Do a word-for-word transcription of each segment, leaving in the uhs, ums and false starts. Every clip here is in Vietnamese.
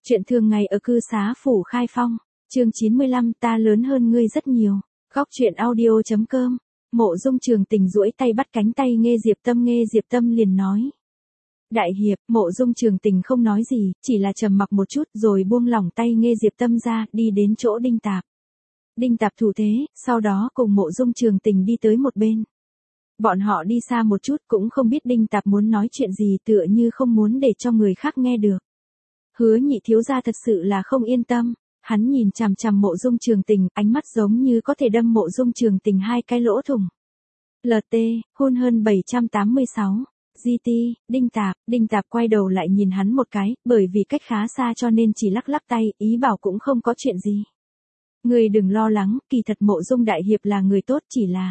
Chuyện thường ngày ở cư xá phủ Khai Phong, chương chín mươi lăm ta lớn hơn ngươi rất nhiều. Góc chuyện audio.com. Mộ Dung Trường Tình duỗi tay bắt cánh tay Nghê Diệp Tâm, Nghê Diệp Tâm liền nói. Đại hiệp, Mộ Dung Trường Tình không nói gì, chỉ là trầm mặc một chút rồi buông lỏng tay Nghê Diệp Tâm ra, đi đến chỗ Đinh Tạp. Đinh Tạp thủ thế, sau đó cùng Mộ Dung Trường Tình đi tới một bên. Bọn họ đi xa một chút cũng không biết Đinh Tạp muốn nói chuyện gì, tựa như không muốn để cho người khác nghe được. Hứa Nhị thiếu gia thật sự là không yên tâm, hắn nhìn chằm chằm Mộ Dung Trường Tình, ánh mắt giống như có thể đâm Mộ Dung Trường Tình hai cái lỗ thủng. lờ tê, hôn hơn bảy trăm tám mươi sáu. giê tê, Đinh Tạp, Đinh Tạp quay đầu lại nhìn hắn một cái, bởi vì cách khá xa cho nên chỉ lắc lắc tay, ý bảo cũng không có chuyện gì. Người đừng lo lắng, kỳ thật Mộ Dung đại hiệp là người tốt, chỉ là...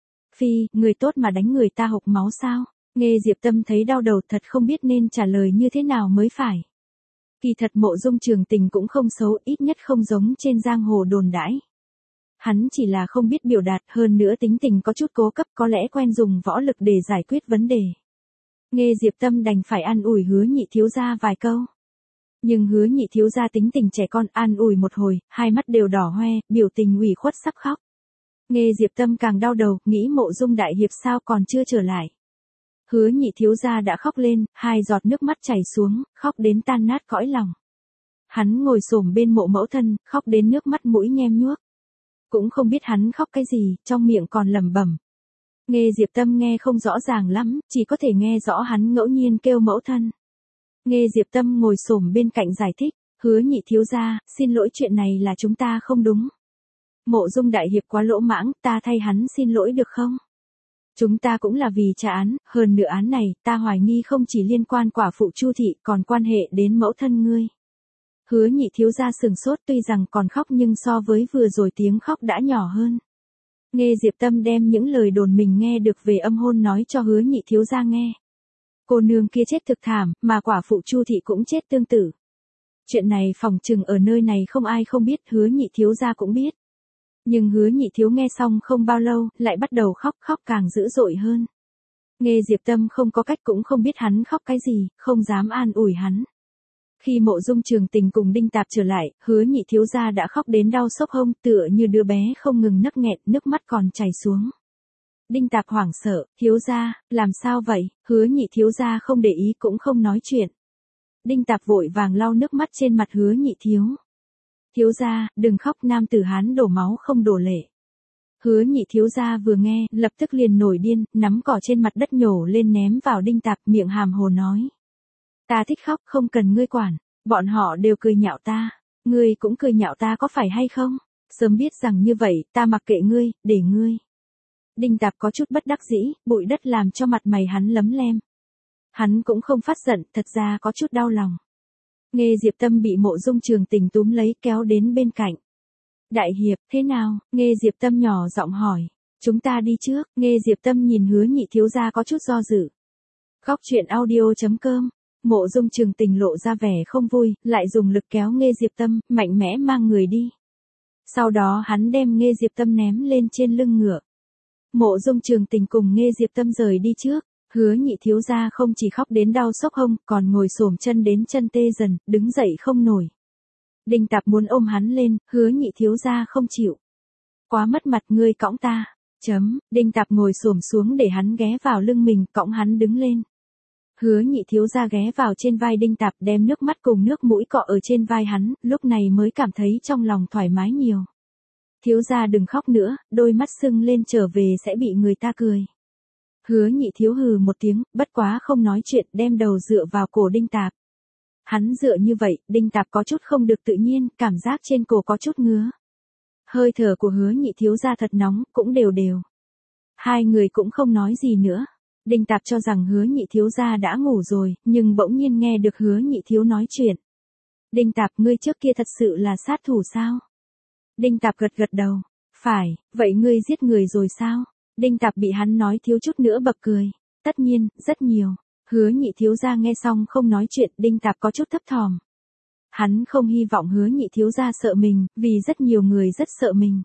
Phi, người tốt mà đánh người ta hộc máu sao? Nghê Diệp Tâm thấy đau đầu, thật không biết nên trả lời như thế nào mới phải. Kỳ thật Mộ Dung Trường Tình cũng không xấu, ít nhất không giống trên giang hồ đồn đãi. Hắn chỉ là không biết biểu đạt, hơn nữa tính tình có chút cố cấp, có lẽ quen dùng võ lực để giải quyết vấn đề. Nghê Diệp Tâm đành phải an ủi Hứa Nhị thiếu gia vài câu. Nhưng Hứa Nhị thiếu gia tính tình trẻ con, an ủi một hồi, hai mắt đều đỏ hoe, biểu tình ủy khuất sắp khóc. Nghê Diệp Tâm càng đau đầu, nghĩ Mộ Dung đại hiệp sao còn chưa trở lại. Hứa Nhị thiếu gia đã khóc lên, hai giọt nước mắt chảy xuống, khóc đến tan nát cõi lòng. Hắn ngồi xổm bên mộ mẫu thân, khóc đến nước mắt mũi nhem nhuốc. Cũng không biết hắn khóc cái gì, trong miệng còn lẩm bẩm. Nghê Diệp Tâm nghe không rõ ràng lắm, chỉ có thể nghe rõ hắn ngẫu nhiên kêu mẫu thân. Nghê Diệp Tâm ngồi xổm bên cạnh giải thích, Hứa Nhị thiếu gia, xin lỗi, chuyện này là chúng ta không đúng. Mộ Dung đại hiệp quá lỗ mãng, ta thay hắn xin lỗi được không? Chúng ta cũng là vì trả án, hơn nữa án này, ta hoài nghi không chỉ liên quan quả phụ Chu thị, còn quan hệ đến mẫu thân ngươi. Hứa Nhị thiếu gia sừng sốt, tuy rằng còn khóc nhưng so với vừa rồi tiếng khóc đã nhỏ hơn. Nghê Diệp Tâm đem những lời đồn mình nghe được về âm hôn nói cho Hứa Nhị thiếu gia nghe. Cô nương kia chết thực thảm, mà quả phụ Chu thị cũng chết tương tự. Chuyện này phỏng chừng ở nơi này không ai không biết, Hứa Nhị thiếu gia cũng biết. Nhưng Hứa Nhị thiếu nghe xong không bao lâu, lại bắt đầu khóc, khóc càng dữ dội hơn. Nghê Diệp Tâm không có cách, cũng không biết hắn khóc cái gì, không dám an ủi hắn. Khi Mộ Dung Trường Tình cùng Đinh Tạp trở lại, Hứa Nhị thiếu gia đã khóc đến đau xốc hông, tựa như đứa bé không ngừng nấc nghẹn, nước mắt còn chảy xuống. Đinh Tạp hoảng sợ, thiếu gia, làm sao vậy? Hứa Nhị thiếu gia không để ý cũng không nói chuyện. Đinh Tạp vội vàng lau nước mắt trên mặt Hứa Nhị thiếu. Thiếu gia, đừng khóc, nam tử Hán đổ máu không đổ lệ. Hứa Nhị thiếu gia vừa nghe, lập tức liền nổi điên, nắm cỏ trên mặt đất nhổ lên ném vào Đinh Tạp, miệng hàm hồ nói. Ta thích khóc, không cần ngươi quản, bọn họ đều cười nhạo ta, ngươi cũng cười nhạo ta có phải hay không? Sớm biết rằng như vậy, ta mặc kệ ngươi, để ngươi. Đinh Tạp có chút bất đắc dĩ, bụi đất làm cho mặt mày hắn lấm lem. Hắn cũng không phát giận, thật ra có chút đau lòng. Nghê Diệp Tâm bị Mộ Dung Trường Tình túm lấy kéo đến bên cạnh. Đại hiệp, thế nào? Nghê Diệp Tâm nhỏ giọng hỏi. Chúng ta đi trước. Nghê Diệp Tâm nhìn Hứa Nhị thiếu gia có chút do dự. Góc chuyện audio.com. Mộ Dung Trường Tình lộ ra vẻ không vui, lại dùng lực kéo Nghê Diệp Tâm, mạnh mẽ mang người đi. Sau đó hắn đem Nghê Diệp Tâm ném lên trên lưng ngựa. Mộ Dung Trường Tình cùng Nghê Diệp Tâm rời đi trước. Hứa Nhị thiếu gia không chỉ khóc đến đau xốc hông, còn ngồi xổm chân đến chân tê dần, đứng dậy không nổi. Đinh Tạp muốn ôm hắn lên, Hứa Nhị thiếu gia không chịu. Quá mất mặt, ngươi cõng ta. Chấm, Đinh Tạp ngồi xổm xuống để hắn ghé vào lưng mình, cõng hắn đứng lên. Hứa Nhị thiếu gia ghé vào trên vai Đinh Tạp, đem nước mắt cùng nước mũi cọ ở trên vai hắn, lúc này mới cảm thấy trong lòng thoải mái nhiều. Thiếu gia đừng khóc nữa, đôi mắt sưng lên trở về sẽ bị người ta cười. Hứa Nhị thiếu hừ một tiếng, bất quá không nói chuyện, đem đầu dựa vào cổ Đinh Tạp. Hắn dựa như vậy, Đinh Tạp có chút không được tự nhiên, cảm giác trên cổ có chút ngứa. Hơi thở của Hứa Nhị thiếu gia thật nóng, cũng đều đều. Hai người cũng không nói gì nữa. Đinh Tạp cho rằng Hứa Nhị thiếu gia đã ngủ rồi, nhưng bỗng nhiên nghe được Hứa Nhị thiếu nói chuyện. Đinh Tạp, ngươi trước kia thật sự là sát thủ sao? Đinh Tạp gật gật đầu. Phải, vậy ngươi giết người rồi sao? Đinh Tạp bị hắn nói thiếu chút nữa bật cười. Tất nhiên, rất nhiều. Hứa Nhị thiếu gia nghe xong không nói chuyện, Đinh Tạp có chút thấp thỏm. Hắn không hy vọng Hứa Nhị thiếu gia sợ mình, vì rất nhiều người rất sợ mình.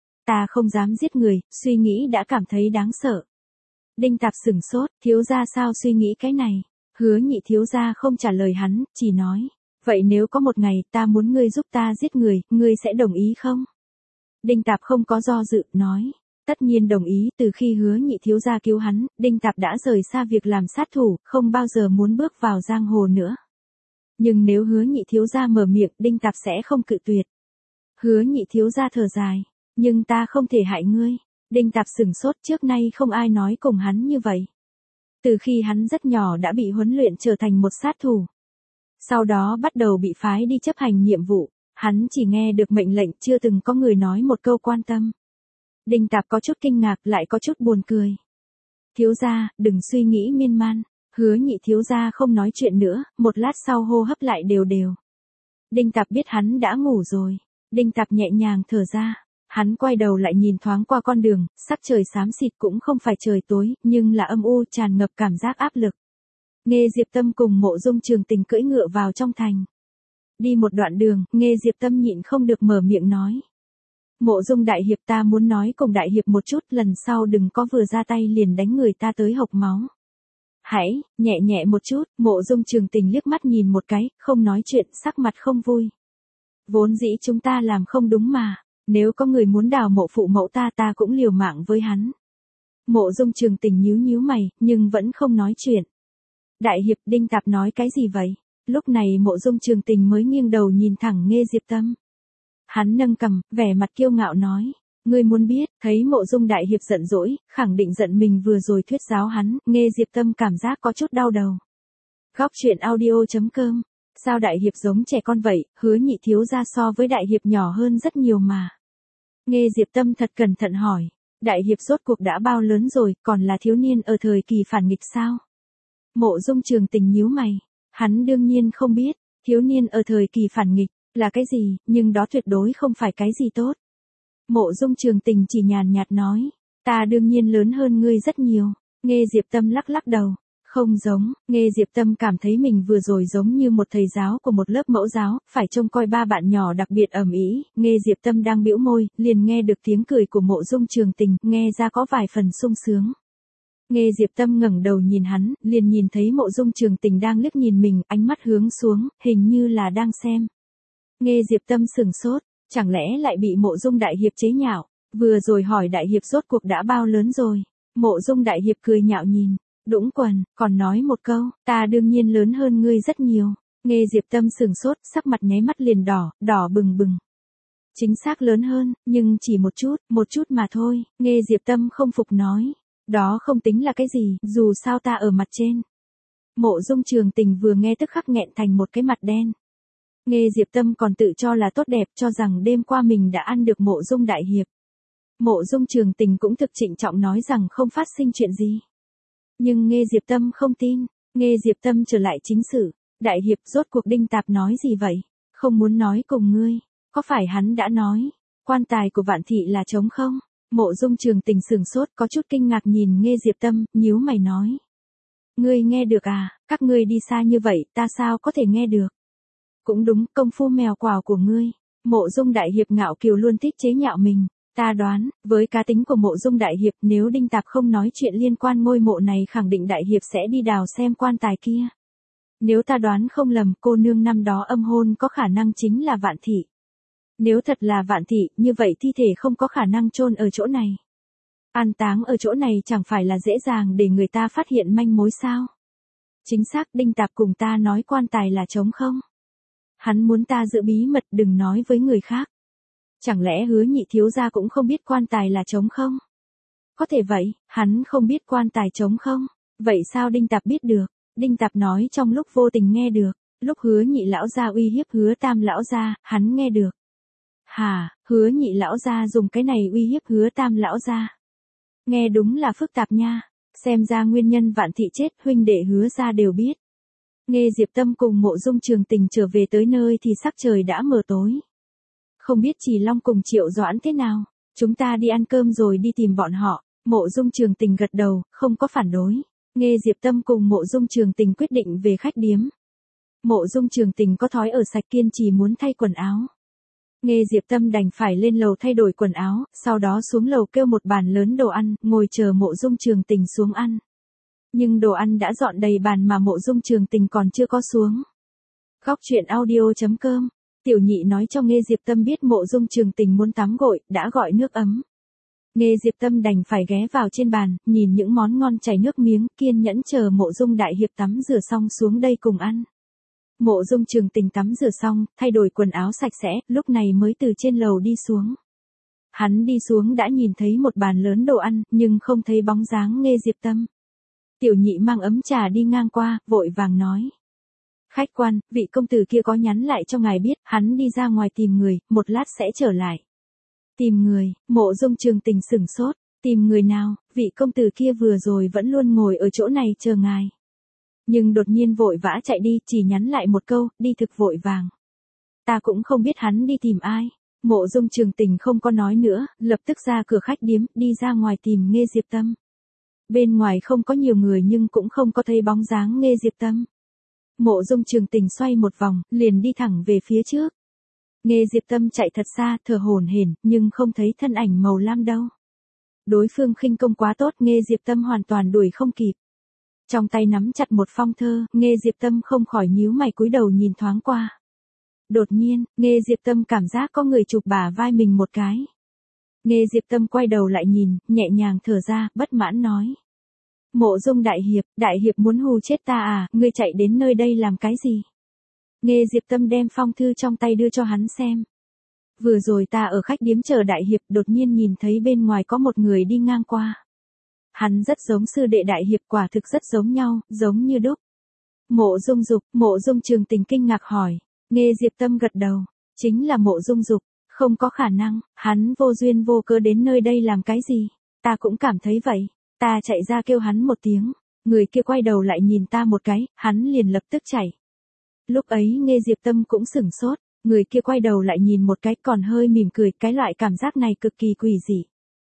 Ta không dám giết người, suy nghĩ đã cảm thấy đáng sợ. Đinh Tạp sửng sốt, thiếu gia sao suy nghĩ cái này? Hứa Nhị thiếu gia không trả lời hắn, chỉ nói. Vậy nếu có một ngày ta muốn ngươi giúp ta giết người, ngươi sẽ đồng ý không? Đinh Tạp không có do dự, nói. Tất nhiên đồng ý, từ khi Hứa Nhị thiếu gia cứu hắn, Đinh Tạp đã rời xa việc làm sát thủ, không bao giờ muốn bước vào giang hồ nữa. Nhưng nếu Hứa Nhị thiếu gia mở miệng, Đinh Tạp sẽ không cự tuyệt. Hứa Nhị thiếu gia thở dài, nhưng ta không thể hại ngươi. Đinh Tạp sửng sốt, trước nay không ai nói cùng hắn như vậy. Từ khi hắn rất nhỏ đã bị huấn luyện trở thành một sát thủ. Sau đó bắt đầu bị phái đi chấp hành nhiệm vụ, hắn chỉ nghe được mệnh lệnh, chưa từng có người nói một câu quan tâm. Đinh Tạp có chút kinh ngạc, lại có chút buồn cười. Thiếu gia, đừng suy nghĩ miên man. Hứa Nhị thiếu gia không nói chuyện nữa, một lát sau hô hấp lại đều đều. Đinh Tạp biết hắn đã ngủ rồi. Đinh Tạp nhẹ nhàng thở ra. Hắn quay đầu lại nhìn thoáng qua con đường, sắc trời xám xịt cũng không phải trời tối, nhưng là âm u, tràn ngập cảm giác áp lực. Nghê Diệp Tâm cùng Mộ Dung Trường Tình cưỡi ngựa vào trong thành. Đi một đoạn đường, Nghê Diệp Tâm nhịn không được mở miệng nói. Mộ Dung đại hiệp, ta muốn nói cùng đại hiệp một chút, lần sau đừng có vừa ra tay liền đánh người ta tới hộc máu. Hãy, nhẹ nhẹ một chút. Mộ Dung Trường Tình liếc mắt nhìn một cái, không nói chuyện, sắc mặt không vui. Vốn dĩ chúng ta làm không đúng mà, nếu có người muốn đào mộ phụ mẫu ta ta cũng liều mạng với hắn. Mộ Dung Trường Tình nhíu nhíu mày, nhưng vẫn không nói chuyện. Đại hiệp, Đinh Tạp nói cái gì vậy? Lúc này Mộ Dung Trường Tình mới nghiêng đầu nhìn thẳng Nghê Diệp Tâm. Hắn nâng cằm, vẻ mặt kiêu ngạo nói. Ngươi muốn biết, thấy Mộ Dung đại hiệp giận dỗi, khẳng định giận mình vừa rồi thuyết giáo hắn, Nghê Diệp Tâm cảm giác có chút đau đầu. Góc truyện audio chấm com. Sao đại hiệp giống trẻ con vậy, Hứa Nhị thiếu gia so với đại hiệp nhỏ hơn rất nhiều mà. Nghê Diệp Tâm thật cẩn thận hỏi. Đại hiệp rốt cuộc đã bao lớn rồi, còn là thiếu niên ở thời kỳ phản nghịch sao? Mộ Dung Trường Tình nhíu mày. Hắn đương nhiên không biết, thiếu niên ở thời kỳ phản nghịch là cái gì, nhưng đó tuyệt đối không phải cái gì tốt. Mộ Dung Trường Tình chỉ nhàn nhạt nói, ta đương nhiên lớn hơn ngươi rất nhiều. Nghê Diệp Tâm lắc lắc đầu, không giống. Nghê Diệp Tâm cảm thấy mình vừa rồi giống như một thầy giáo của một lớp mẫu giáo, phải trông coi ba bạn nhỏ đặc biệt ầm ĩ. Nghê Diệp Tâm đang bĩu môi, liền nghe được tiếng cười của Mộ Dung Trường Tình, nghe ra có vài phần sung sướng. Nghê Diệp Tâm ngẩng đầu nhìn hắn, liền nhìn thấy Mộ Dung Trường Tình đang liếc nhìn mình, ánh mắt hướng xuống, hình như là đang xem. Nghê Diệp Tâm sửng sốt, chẳng lẽ lại bị Mộ Dung đại hiệp chế nhạo, vừa rồi hỏi đại hiệp rốt cuộc đã bao lớn rồi. Mộ Dung đại hiệp cười nhạo nhìn, đũng quần, còn nói một câu, ta đương nhiên lớn hơn ngươi rất nhiều. Nghê Diệp Tâm sửng sốt, sắc mặt nháy mắt liền đỏ, đỏ bừng bừng. Chính xác lớn hơn, nhưng chỉ một chút, một chút mà thôi. Nghê Diệp Tâm không phục nói, đó không tính là cái gì, dù sao ta ở mặt trên. Mộ Dung Trường Tình vừa nghe tức khắc nghẹn thành một cái mặt đen. Nghê Diệp Tâm còn tự cho là tốt đẹp, cho rằng đêm qua mình đã ăn được Mộ Dung đại hiệp. Mộ Dung Trường Tình cũng thực trịnh trọng nói rằng không phát sinh chuyện gì. Nhưng Nghê Diệp Tâm không tin. Nghê Diệp Tâm trở lại chính sự. Đại hiệp, rốt cuộc Đinh Tạp nói gì vậy? Không muốn nói cùng ngươi. Có phải hắn đã nói, quan tài của Vạn Thị là trống không? Mộ Dung Trường Tình sửng sốt, có chút kinh ngạc nhìn Nghê Diệp Tâm, nhíu mày nói. Ngươi nghe được à? Các ngươi đi xa như vậy, ta sao có thể nghe được? Cũng đúng, công phu mèo quào của ngươi. Mộ Dung đại hiệp ngạo kiều luôn thích chế nhạo mình. Ta đoán, với cá tính của Mộ Dung đại hiệp, nếu Đinh Tạp không nói chuyện liên quan ngôi mộ này, khẳng định đại hiệp sẽ đi đào xem quan tài kia. Nếu ta đoán không lầm, cô nương năm đó âm hôn có khả năng chính là Vạn Thị. Nếu thật là Vạn Thị, như vậy thi thể không có khả năng chôn ở chỗ này. An táng ở chỗ này chẳng phải là dễ dàng để người ta phát hiện manh mối sao? Chính xác, Đinh Tạp cùng ta nói quan tài là trống không? Hắn muốn ta giữ bí mật, đừng nói với người khác. Chẳng lẽ Hứa Nhị thiếu gia cũng không biết quan tài là trống không? Có thể vậy, hắn không biết quan tài trống không? Vậy sao Đinh Tạp biết được? Đinh Tạp nói trong lúc vô tình nghe được, lúc Hứa Nhị lão gia uy hiếp Hứa Tam lão gia, hắn nghe được. Hà, Hứa Nhị lão gia dùng cái này uy hiếp Hứa Tam lão gia. Nghe đúng là phức tạp nha, xem ra nguyên nhân Vạn Thị chết huynh đệ Hứa gia đều biết. Nghê Diệp Tâm cùng Mộ Dung Trường Tình trở về tới nơi thì sắc trời đã mờ tối. Không biết Trì Long cùng Triệu Doãn thế nào, chúng ta đi ăn cơm rồi đi tìm bọn họ. Mộ Dung Trường Tình gật đầu, không có phản đối. Nghê Diệp Tâm cùng Mộ Dung Trường Tình quyết định về khách điếm. Mộ Dung Trường Tình có thói ở sạch, kiên trì muốn thay quần áo. Nghê Diệp Tâm đành phải lên lầu thay đổi quần áo, sau đó xuống lầu kêu một bàn lớn đồ ăn, ngồi chờ Mộ Dung Trường Tình xuống ăn. Nhưng đồ ăn đã dọn đầy bàn mà Mộ Dung Trường Tình còn chưa có xuống. Góc truyện audio.com. Tiểu nhị nói cho Nghê Diệp Tâm biết Mộ Dung Trường Tình muốn tắm gội, đã gọi nước ấm. Nghê Diệp Tâm đành phải ghé vào trên bàn, nhìn những món ngon chảy nước miếng, kiên nhẫn chờ Mộ Dung đại hiệp tắm rửa xong xuống đây cùng ăn. Mộ Dung Trường Tình tắm rửa xong, thay đổi quần áo sạch sẽ, lúc này mới từ trên lầu đi xuống. Hắn đi xuống đã nhìn thấy một bàn lớn đồ ăn, nhưng không thấy bóng dáng Nghê Diệp Tâm. Tiểu nhị mang ấm trà đi ngang qua, vội vàng nói. Khách quan, vị công tử kia có nhắn lại cho ngài biết, hắn đi ra ngoài tìm người, một lát sẽ trở lại. Tìm người, Mộ Dung Trường Tình sửng sốt, tìm người nào, vị công tử kia vừa rồi vẫn luôn ngồi ở chỗ này chờ ngài. Nhưng đột nhiên vội vã chạy đi, chỉ nhắn lại một câu, đi thực vội vàng. Ta cũng không biết hắn đi tìm ai. Mộ Dung Trường Tình không có nói nữa, lập tức ra cửa khách điếm, đi ra ngoài tìm Nghê Diệp Tâm. Bên ngoài không có nhiều người nhưng cũng không có thấy bóng dáng Nghê Diệp Tâm. Mộ Dung Trường Tình xoay một vòng, liền đi thẳng về phía trước. Nghê Diệp Tâm chạy thật xa, thở hổn hển, nhưng không thấy thân ảnh màu lam đâu. Đối phương khinh công quá tốt, Nghê Diệp Tâm hoàn toàn đuổi không kịp. Trong tay nắm chặt một phong thơ, Nghê Diệp Tâm không khỏi nhíu mày cúi đầu nhìn thoáng qua. Đột nhiên, Nghê Diệp Tâm cảm giác có người chụp bả vai mình một cái. Nghê Diệp Tâm quay đầu lại nhìn, nhẹ nhàng thở ra, bất mãn nói. Mộ Dung đại hiệp, đại hiệp muốn hù chết ta à, ngươi chạy đến nơi đây làm cái gì? Nghê Diệp Tâm đem phong thư trong tay đưa cho hắn xem. Vừa rồi ta ở khách điếm chờ đại hiệp, đột nhiên nhìn thấy bên ngoài có một người đi ngang qua. Hắn rất giống sư đệ đại hiệp, quả thực rất giống nhau, giống như đúc. Mộ Dung Dục, Mộ Dung Trường Tình kinh ngạc hỏi. Nghê Diệp Tâm gật đầu, chính là Mộ Dung Dục, không có khả năng, hắn vô duyên vô cớ đến nơi đây làm cái gì? Ta cũng cảm thấy vậy. Ta chạy ra kêu hắn một tiếng, người kia quay đầu lại nhìn ta một cái, hắn liền lập tức chạy. Lúc ấy Nghê Diệp Tâm cũng sửng sốt, người kia quay đầu lại nhìn một cái còn hơi mỉm cười, cái loại cảm giác này cực kỳ quỷ dị.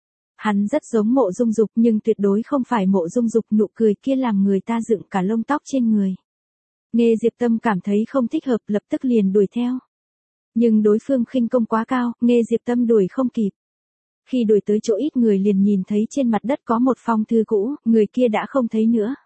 Hắn rất giống Mộ Dung Dục nhưng tuyệt đối không phải Mộ Dung Dục, nụ cười kia làm người ta dựng cả lông tóc trên người. Nghê Diệp Tâm cảm thấy không thích hợp, lập tức liền đuổi theo. Nhưng đối phương khinh công quá cao, Nghê Diệp Tâm đuổi không kịp. Khi đuổi tới chỗ ít người liền nhìn thấy trên mặt đất có một phong thư cũ, người kia đã không thấy nữa.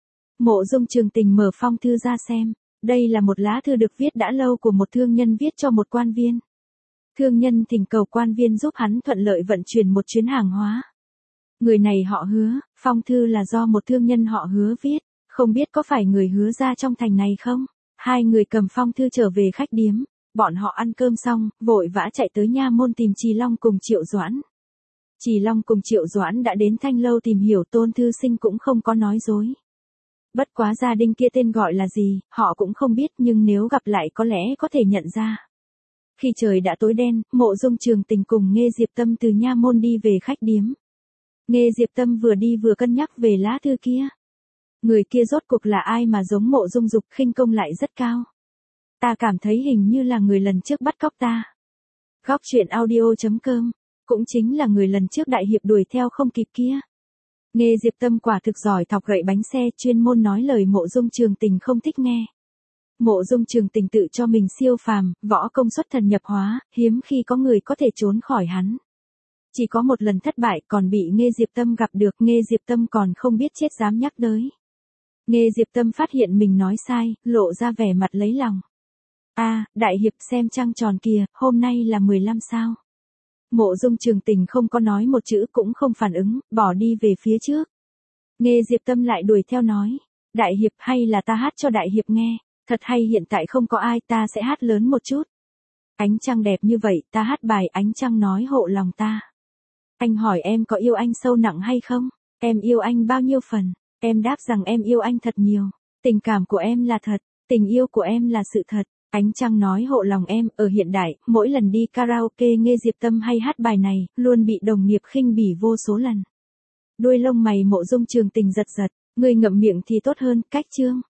Mộ Dung Trường Tình mở phong thư ra xem, đây là một lá thư được viết đã lâu của một thương nhân viết cho một quan viên. Thương nhân thỉnh cầu quan viên giúp hắn thuận lợi vận chuyển một chuyến hàng hóa. Người này họ Hứa, phong thư là do một thương nhân họ Hứa viết, không biết có phải người Hứa ra trong thành này không? Hai người cầm phong thư trở về khách điếm, bọn họ ăn cơm xong, vội vã chạy tới nha môn tìm Trì Long cùng Triệu Doãn. Trì Long cùng Triệu Doãn đã đến Thanh Lâu tìm hiểu, Tôn thư sinh cũng không có nói dối. Bất quá gia đình kia tên gọi là gì, họ cũng không biết, nhưng nếu gặp lại có lẽ có thể nhận ra. Khi trời đã tối đen, Mộ Dung Trường Tình cùng Nghê Diệp Tâm từ nha môn đi về khách điếm. Nghê Diệp Tâm vừa đi vừa cân nhắc về lá thư kia. Người kia rốt cuộc là ai mà giống Mộ Dung Dục, khinh công lại rất cao. Ta cảm thấy hình như là người lần trước bắt cóc ta. Góc truyện audio.com, cũng chính là người lần trước đại hiệp đuổi theo không kịp kia. Nghê Diệp Tâm quả thực giỏi thọc gậy bánh xe, chuyên môn nói lời Mộ Dung Trường Tình không thích nghe. Mộ Dung Trường Tình tự cho mình siêu phàm, võ công xuất thần nhập hóa, hiếm khi có người có thể trốn khỏi hắn. Chỉ có một lần thất bại, còn bị Nghê Diệp Tâm gặp được, Nghê Diệp Tâm còn không biết chết dám nhắc tới. Nghê Diệp Tâm phát hiện mình nói sai, lộ ra vẻ mặt lấy lòng. A, à, đại hiệp xem trăng tròn kìa, hôm nay là mười lăm sao. Mộ Dung Trường Tình không có nói một chữ, cũng không phản ứng, bỏ đi về phía trước. Nghê Diệp Tâm lại đuổi theo nói, đại hiệp hay là ta hát cho đại hiệp nghe, thật hay, hiện tại không có ai, ta sẽ hát lớn một chút. Ánh trăng đẹp như vậy, ta hát bài Ánh Trăng nói hộ lòng ta. Anh hỏi em có yêu anh sâu nặng hay không, em yêu anh bao nhiêu phần, em đáp rằng em yêu anh thật nhiều, tình cảm của em là thật, tình yêu của em là sự thật. Ánh trăng nói hộ lòng em, ở hiện đại, mỗi lần đi karaoke Nghê Diệp Tâm hay hát bài này, luôn bị đồng nghiệp khinh bỉ vô số lần. Đuôi lông mày Mộ Dung Trường Tình giật giật, người ngậm miệng thì tốt hơn, cách chương.